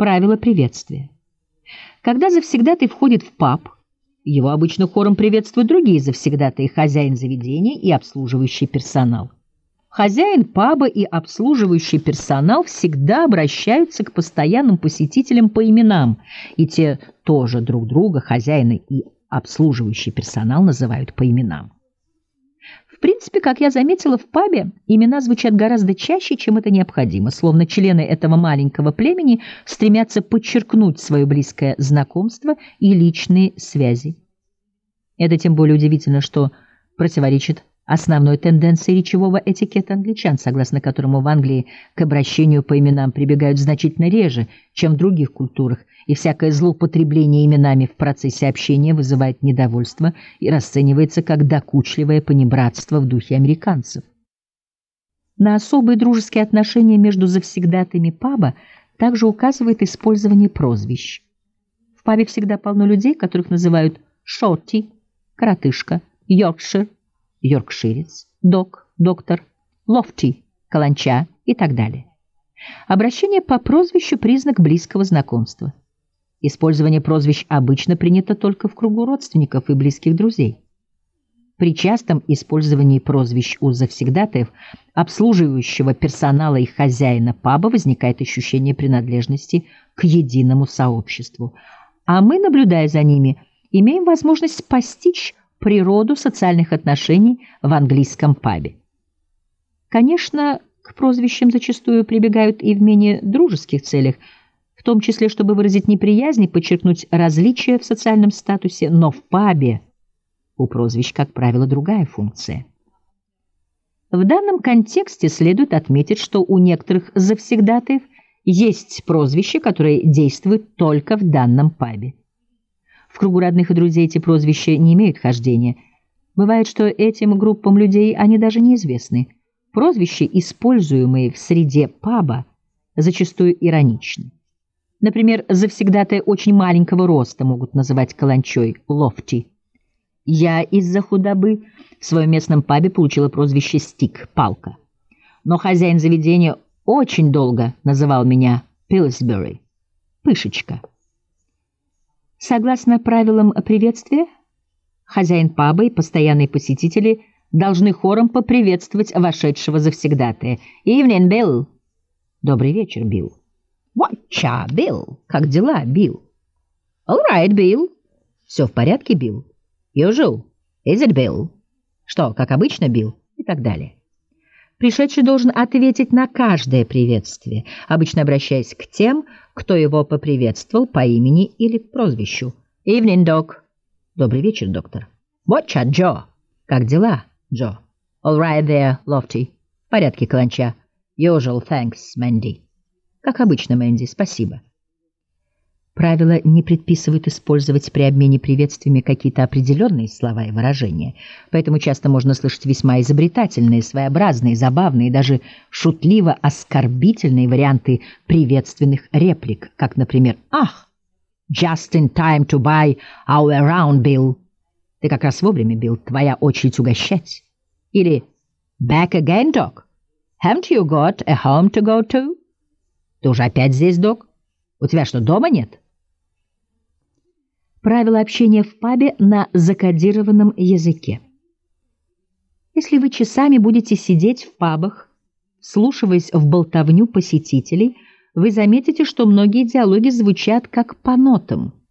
Правило приветствия. Когда завсегдатый входит в паб, его обычно хором приветствуют другие завсегдатаи, хозяин заведения и обслуживающий персонал. Хозяин паба и обслуживающий персонал всегда обращаются к постоянным посетителям по именам, и те тоже друг друга, хозяины и обслуживающий персонал, называют по именам. В принципе, как я заметила, в пабе имена звучат гораздо чаще, чем это необходимо, словно члены этого маленького племени стремятся подчеркнуть свое близкое знакомство и личные связи. Это тем более удивительно, что противоречит основной тенденции речевого этикета англичан, согласно которому в Англии к обращению по именам прибегают значительно реже, чем в других культурах, и всякое злоупотребление именами в процессе общения вызывает недовольство и расценивается как докучливое понебратство в духе американцев. На особые дружеские отношения между завсегдатаями паба также указывает использование прозвищ. В пабе всегда полно людей, которых называют «шорти», «коротышка», «йоркшир», «йоркширец», «док», «доктор», «лофти», «каланча» и так далее. Обращение по прозвищу – признак близкого знакомства. Использование прозвищ обычно принято только в кругу родственников и близких друзей. При частом использовании прозвищ у завсегдатаев, обслуживающего персонала и хозяина паба возникает ощущение принадлежности к единому сообществу, а мы, наблюдая за ними, имеем возможность постичь природу социальных отношений в английском пабе. Конечно, к прозвищам зачастую прибегают и в менее дружеских целях, в том числе, чтобы выразить неприязнь и подчеркнуть различия в социальном статусе, но в пабе у прозвищ, как правило, другая функция. В данном контексте следует отметить, что у некоторых завсегдатаев есть прозвища, которые действуют только в данном пабе. В кругу родных и друзей эти прозвища не имеют хождения. Бывает, что этим группам людей они даже неизвестны. Прозвища, используемые в среде паба, зачастую ироничны. Например, завсегдатая очень маленького роста могут называть каланчой «лофти». Я из-за худобы в своем местном пабе получила прозвище «стик» — «палка». Но хозяин заведения очень долго называл меня «Пилсбери» — «пышечка». Согласно правилам приветствия, хозяин паба и постоянные посетители должны хором поприветствовать вошедшего завсегдатая. «Evening, Билл!» «Добрый вечер, Билл!» «Whatcha, Билл?» «Как дела, Билл?» «All right, Билл!» «Все в порядке, Билл?» «Usual?» «Is it, Билл?» «Что, как обычно, Билл?» И так далее. Пришедший должен ответить на каждое приветствие, обычно обращаясь к тем, кто его поприветствовал по имени или прозвищу. «Evening, Doc!» «Добрый вечер, доктор!» «Whatcha, Джо?» «Как дела, Джо?» «All right there, Lofty!» «В порядке, Каланча?» «Usual, thanks, Мэнди!» «Как обычно, Мэнди, спасибо!» Правила не предписывают использовать при обмене приветствиями какие-то определенные слова и выражения, поэтому часто можно слышать весьма изобретательные, своеобразные, забавные, даже шутливо-оскорбительные варианты приветственных реплик, как, например, «Ах, just in time to buy our round, Bill!» «Ты как раз вовремя, Билл, твоя очередь угощать!» Или «Back again, Doc! Haven't you got a home to go to?» «Ты уже опять здесь, Док? У тебя что, дома нет?» Правила общения в пабе на закодированном языке. Если вы часами будете сидеть в пабах, вслушиваясь в болтовню посетителей, вы заметите, что многие диалоги звучат как по нотам.